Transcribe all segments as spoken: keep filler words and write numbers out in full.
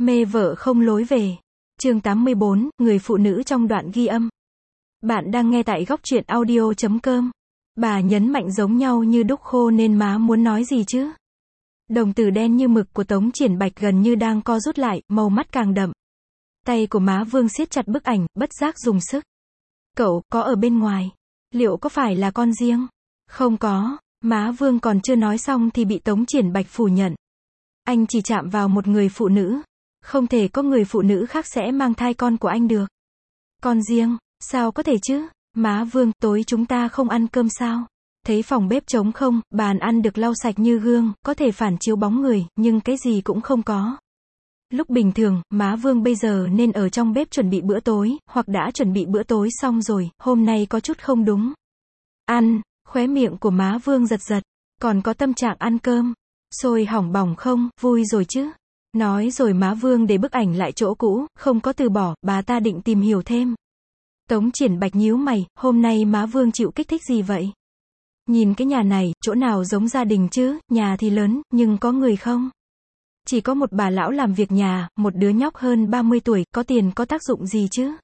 Mê vợ không lối về. Chương tám mươi bốn, người phụ nữ trong đoạn ghi âm. Bạn đang nghe tại góc truyện audio chấm com. Bà nhấn mạnh giống nhau như đúc khô nên má muốn nói gì chứ? Đồng tử đen như mực của Tống Triển Bạch gần như đang co rút lại, màu mắt càng đậm. Tay của má Vương siết chặt bức ảnh, bất giác dùng sức. Cậu, có ở bên ngoài. Liệu có phải là con riêng? Không có. Má Vương còn chưa nói xong thì bị Tống Triển Bạch phủ nhận. Anh chỉ chạm vào một người phụ nữ. Không thể có người phụ nữ khác sẽ mang thai con của anh được. Con riêng, sao có thể chứ? Má Vương, tối chúng ta không ăn cơm sao? Thấy phòng bếp trống không, bàn ăn được lau sạch như gương, có thể phản chiếu bóng người, nhưng cái gì cũng không có. Lúc bình thường, má Vương bây giờ nên ở trong bếp chuẩn bị bữa tối, hoặc đã chuẩn bị bữa tối xong rồi, hôm nay có chút không đúng. Ăn, khóe miệng của má Vương giật giật, còn có tâm trạng ăn cơm. Sôi hỏng bỏng không, vui rồi chứ. Nói rồi má Vương để bức ảnh lại chỗ cũ, không có từ bỏ, bà ta định tìm hiểu thêm. Tống Triển Bạch nhíu mày, hôm nay má Vương chịu kích thích gì vậy? Nhìn cái nhà này, chỗ nào giống gia đình chứ, nhà thì lớn, nhưng có người không? Chỉ có một bà lão làm việc nhà, một đứa nhóc hơn ba mươi tuổi, có tiền có tác dụng gì chứ?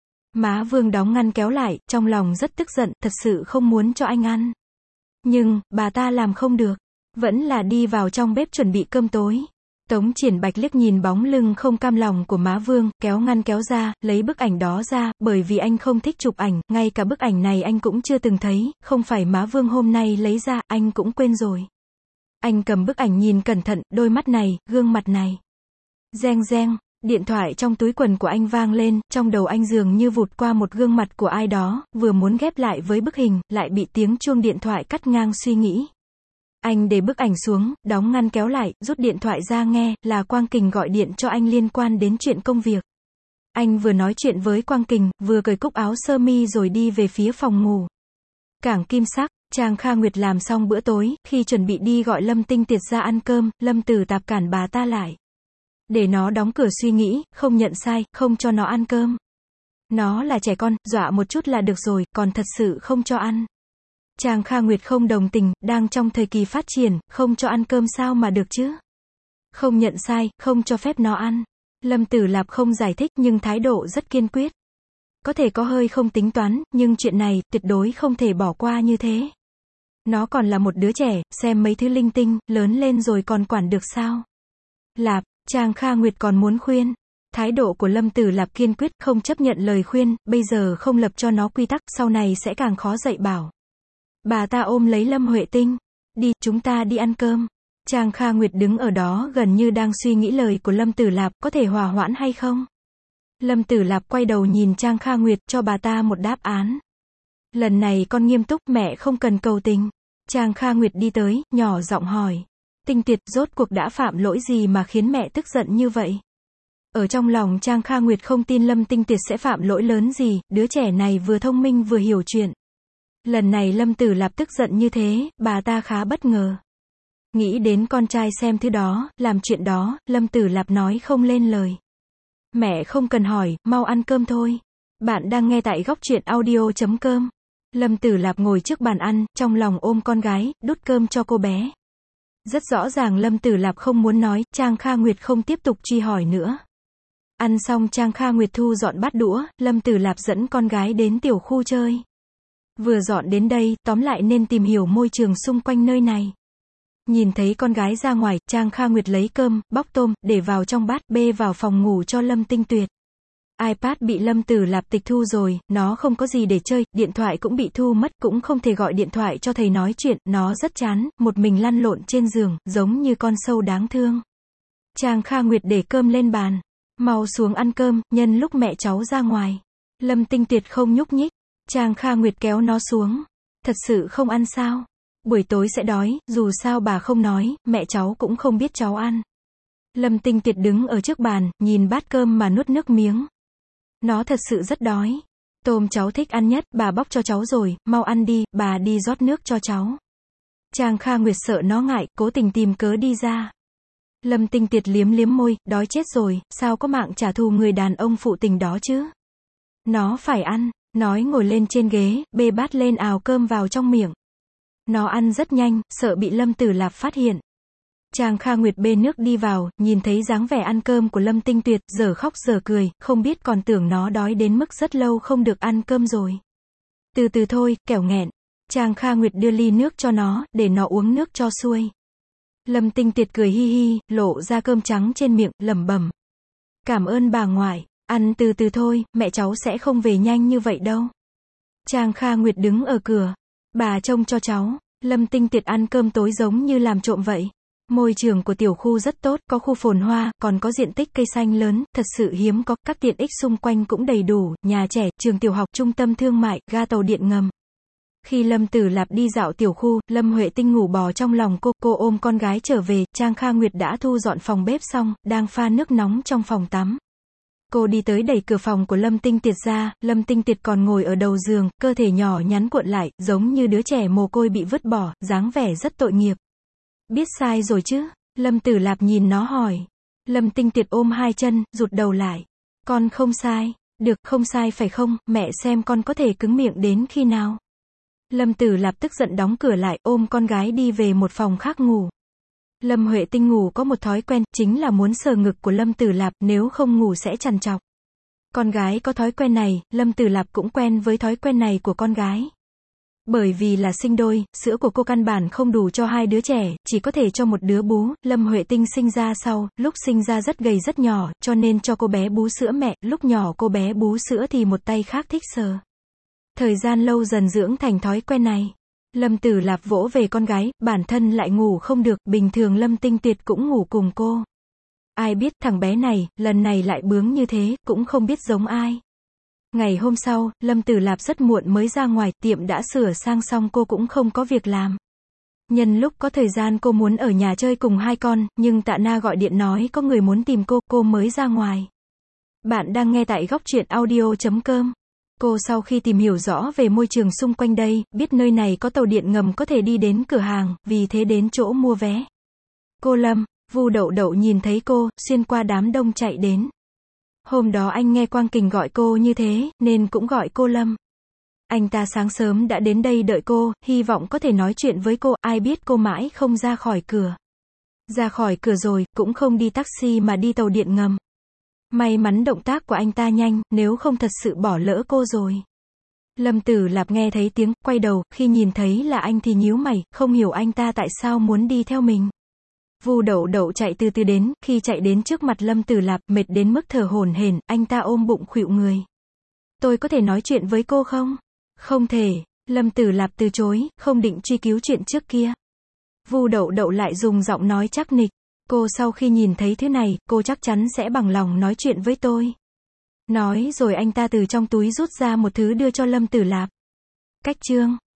Má Vương đóng ngăn kéo lại, trong lòng rất tức giận, thật sự không muốn cho anh ăn. Nhưng, bà ta làm không được. Vẫn là đi vào trong bếp chuẩn bị cơm tối. Tống Triển Bạch liếc nhìn bóng lưng không cam lòng của má Vương, kéo ngăn kéo ra, lấy bức ảnh đó ra, bởi vì anh không thích chụp ảnh, ngay cả bức ảnh này anh cũng chưa từng thấy, không phải má Vương hôm nay lấy ra, anh cũng quên rồi. Anh cầm bức ảnh nhìn cẩn thận, đôi mắt này, gương mặt này. Reng reng, điện thoại trong túi quần của anh vang lên, trong đầu anh dường như vụt qua một gương mặt của ai đó, vừa muốn ghép lại với bức hình, lại bị tiếng chuông điện thoại cắt ngang suy nghĩ. Anh để bức ảnh xuống, đóng ngăn kéo lại, rút điện thoại ra nghe, là Quang Kình gọi điện cho anh liên quan đến chuyện công việc. Anh vừa nói chuyện với Quang Kình, vừa cởi cúc áo sơ mi rồi đi về phía phòng ngủ. Cảng Kim Sắc, Trang Kha Nguyệt làm xong bữa tối, khi chuẩn bị đi gọi Lâm Tinh Tiệt ra ăn cơm, Lâm Tử Tạp cản bà ta lại. Để nó đóng cửa suy nghĩ, không nhận sai, không cho nó ăn cơm. Nó là trẻ con, dọa một chút là được rồi, còn thật sự không cho ăn. Trang Kha Nguyệt không đồng tình, đang trong thời kỳ phát triển, không cho ăn cơm sao mà được chứ? Không nhận sai, không cho phép nó ăn. Lâm Tử Lạp không giải thích nhưng thái độ rất kiên quyết. Có thể có hơi không tính toán, nhưng chuyện này, tuyệt đối không thể bỏ qua như thế. Nó còn là một đứa trẻ, xem mấy thứ linh tinh, lớn lên rồi còn quản được sao? Lạp, Trang Kha Nguyệt còn muốn khuyên. Thái độ của Lâm Tử Lạp kiên quyết, không chấp nhận lời khuyên, bây giờ không lập cho nó quy tắc, sau này sẽ càng khó dạy bảo. Bà ta ôm lấy Lâm Huệ Tinh. Đi, chúng ta đi ăn cơm. Trang Kha Nguyệt đứng ở đó gần như đang suy nghĩ lời của Lâm Tử Lạp, có thể hòa hoãn hay không? Lâm Tử Lạp quay đầu nhìn Trang Kha Nguyệt, cho bà ta một đáp án. Lần này con nghiêm túc, mẹ không cần cầu tình. Trang Kha Nguyệt đi tới, nhỏ giọng hỏi. Tinh Tiệt, rốt cuộc đã phạm lỗi gì mà khiến mẹ tức giận như vậy? Ở trong lòng Trang Kha Nguyệt không tin Lâm Tinh Tiệt sẽ phạm lỗi lớn gì, đứa trẻ này vừa thông minh vừa hiểu chuyện. Lần này Lâm Tử Lạp tức giận như thế, bà ta khá bất ngờ. Nghĩ đến con trai xem thứ đó, làm chuyện đó, Lâm Tử Lạp nói không lên lời. Mẹ không cần hỏi, mau ăn cơm thôi. Bạn đang nghe tại góc truyện audio chấm com. Lâm Tử Lạp ngồi trước bàn ăn, trong lòng ôm con gái, đút cơm cho cô bé. Rất rõ ràng Lâm Tử Lạp không muốn nói, Trang Kha Nguyệt không tiếp tục truy hỏi nữa. Ăn xong Trang Kha Nguyệt thu dọn bát đũa, Lâm Tử Lạp dẫn con gái đến tiểu khu chơi. Vừa dọn đến đây, tóm lại nên tìm hiểu môi trường xung quanh nơi này. Nhìn thấy con gái ra ngoài, Trang Kha Nguyệt lấy cơm, bóc tôm, để vào trong bát, bê vào phòng ngủ cho Lâm Tinh Tuyệt. iPad bị Lâm Tử Lạp tịch thu rồi, nó không có gì để chơi, điện thoại cũng bị thu mất, cũng không thể gọi điện thoại cho thầy nói chuyện, nó rất chán, một mình lăn lộn trên giường, giống như con sâu đáng thương. Trang Kha Nguyệt để cơm lên bàn. Mau xuống ăn cơm, nhân lúc mẹ cháu ra ngoài. Lâm Tinh Tuyệt không nhúc nhích. Trang Kha Nguyệt kéo nó xuống. Thật sự không ăn sao? Buổi tối sẽ đói, dù sao bà không nói, mẹ cháu cũng không biết cháu ăn. Lâm Tinh Tuyệt đứng ở trước bàn, nhìn bát cơm mà nuốt nước miếng. Nó thật sự rất đói. Tôm cháu thích ăn nhất, bà bóc cho cháu rồi, mau ăn đi, bà đi rót nước cho cháu. Trang Kha Nguyệt sợ nó ngại, cố tình tìm cớ đi ra. Lâm Tinh Tuyệt liếm liếm môi, đói chết rồi, sao có mạng trả thù người đàn ông phụ tình đó chứ? Nó phải ăn. Nói ngồi lên trên ghế, bê bát lên ào cơm vào trong miệng. Nó ăn rất nhanh, sợ bị Lâm Tử Lạp phát hiện. Trang Kha Nguyệt bê nước đi vào, nhìn thấy dáng vẻ ăn cơm của Lâm Tinh Tuyệt, dở khóc dở cười, không biết còn tưởng nó đói đến mức rất lâu không được ăn cơm rồi. Từ từ thôi, kẻo nghẹn. Trang Kha Nguyệt đưa ly nước cho nó, để nó uống nước cho xuôi. Lâm Tinh Tuyệt cười hi hi, lộ ra cơm trắng trên miệng, lẩm bẩm. Cảm ơn bà ngoại, ăn từ từ thôi, mẹ cháu sẽ không về nhanh như vậy đâu. Trang Kha Nguyệt đứng ở cửa. Bà trông cho cháu. Lâm Tinh Tuyệt ăn cơm tối giống như làm trộm vậy. Môi trường của tiểu khu rất tốt, có khu phồn hoa, còn có diện tích cây xanh lớn, thật sự hiếm có, các tiện ích xung quanh cũng đầy đủ, nhà trẻ, trường tiểu học, trung tâm thương mại, ga tàu điện ngầm. Khi Lâm Tử Lạp đi dạo tiểu khu, Lâm Huệ Tinh ngủ bò trong lòng cô, cô ôm con gái trở về, Trang Kha Nguyệt đã thu dọn phòng bếp xong, đang pha nước nóng trong phòng tắm. Cô đi tới đẩy cửa phòng của Lâm Tinh Tiệt ra, Lâm Tinh Tiệt còn ngồi ở đầu giường, cơ thể nhỏ nhắn cuộn lại, giống như đứa trẻ mồ côi bị vứt bỏ, dáng vẻ rất tội nghiệp. Biết sai rồi chứ? Lâm Tử Lạp nhìn nó hỏi. Lâm Tinh Tiệt ôm hai chân, rụt đầu lại. Con không sai. Được, không sai phải không, mẹ xem con có thể cứng miệng đến khi nào. Lâm Tử Lạp tức giận đóng cửa lại, ôm con gái đi về một phòng khác ngủ. Lâm Huệ Tinh ngủ có một thói quen, chính là muốn sờ ngực của Lâm Tử Lạp, nếu không ngủ sẽ trằn trọc. Con gái có thói quen này, Lâm Tử Lạp cũng quen với thói quen này của con gái. Bởi vì là sinh đôi, sữa của cô căn bản không đủ cho hai đứa trẻ, chỉ có thể cho một đứa bú. Lâm Huệ Tinh sinh ra sau, lúc sinh ra rất gầy rất nhỏ, cho nên cho cô bé bú sữa mẹ, lúc nhỏ cô bé bú sữa thì một tay khác thích sờ. Thời gian lâu dần dưỡng thành thói quen này. Lâm Tử Lạp vỗ về con gái, bản thân lại ngủ không được, bình thường Lâm Tinh Tuyệt cũng ngủ cùng cô. Ai biết thằng bé này, lần này lại bướng như thế, cũng không biết giống ai. Ngày hôm sau, Lâm Tử Lạp rất muộn mới ra ngoài, tiệm đã sửa sang xong cô cũng không có việc làm. Nhân lúc có thời gian cô muốn ở nhà chơi cùng hai con, nhưng Tạ Na gọi điện nói có người muốn tìm cô, cô mới ra ngoài. Bạn đang nghe tại góc truyện audio chấm com. Cô sau khi tìm hiểu rõ về môi trường xung quanh đây, biết nơi này có tàu điện ngầm có thể đi đến cửa hàng, vì thế đến chỗ mua vé. Cô Lâm, Vu Đậu Đậu nhìn thấy cô, xuyên qua đám đông chạy đến. Hôm đó anh nghe Quang Kình gọi cô như thế, nên cũng gọi cô Lâm. Anh ta sáng sớm đã đến đây đợi cô, hy vọng có thể nói chuyện với cô, ai biết cô mãi không ra khỏi cửa. Ra khỏi cửa rồi, cũng không đi taxi mà đi tàu điện ngầm. May mắn động tác của anh ta nhanh, nếu không thật sự bỏ lỡ cô rồi. Lâm Tử Lạp nghe thấy tiếng, quay đầu, khi nhìn thấy là anh thì nhíu mày, không hiểu anh ta tại sao muốn đi theo mình. Vu Đậu Đậu chạy từ từ đến, khi chạy đến trước mặt Lâm Tử Lạp, mệt đến mức thở hổn hển, anh ta ôm bụng khuỵu người. Tôi có thể nói chuyện với cô không? Không thể. Lâm Tử Lạp từ chối, không định truy cứu chuyện trước kia. Vu Đậu Đậu lại dùng giọng nói chắc nịch. Cô sau khi nhìn thấy thứ này, cô chắc chắn sẽ bằng lòng nói chuyện với tôi. Nói rồi anh ta từ trong túi rút ra một thứ đưa cho Lâm Tử Lạp. Cách chương.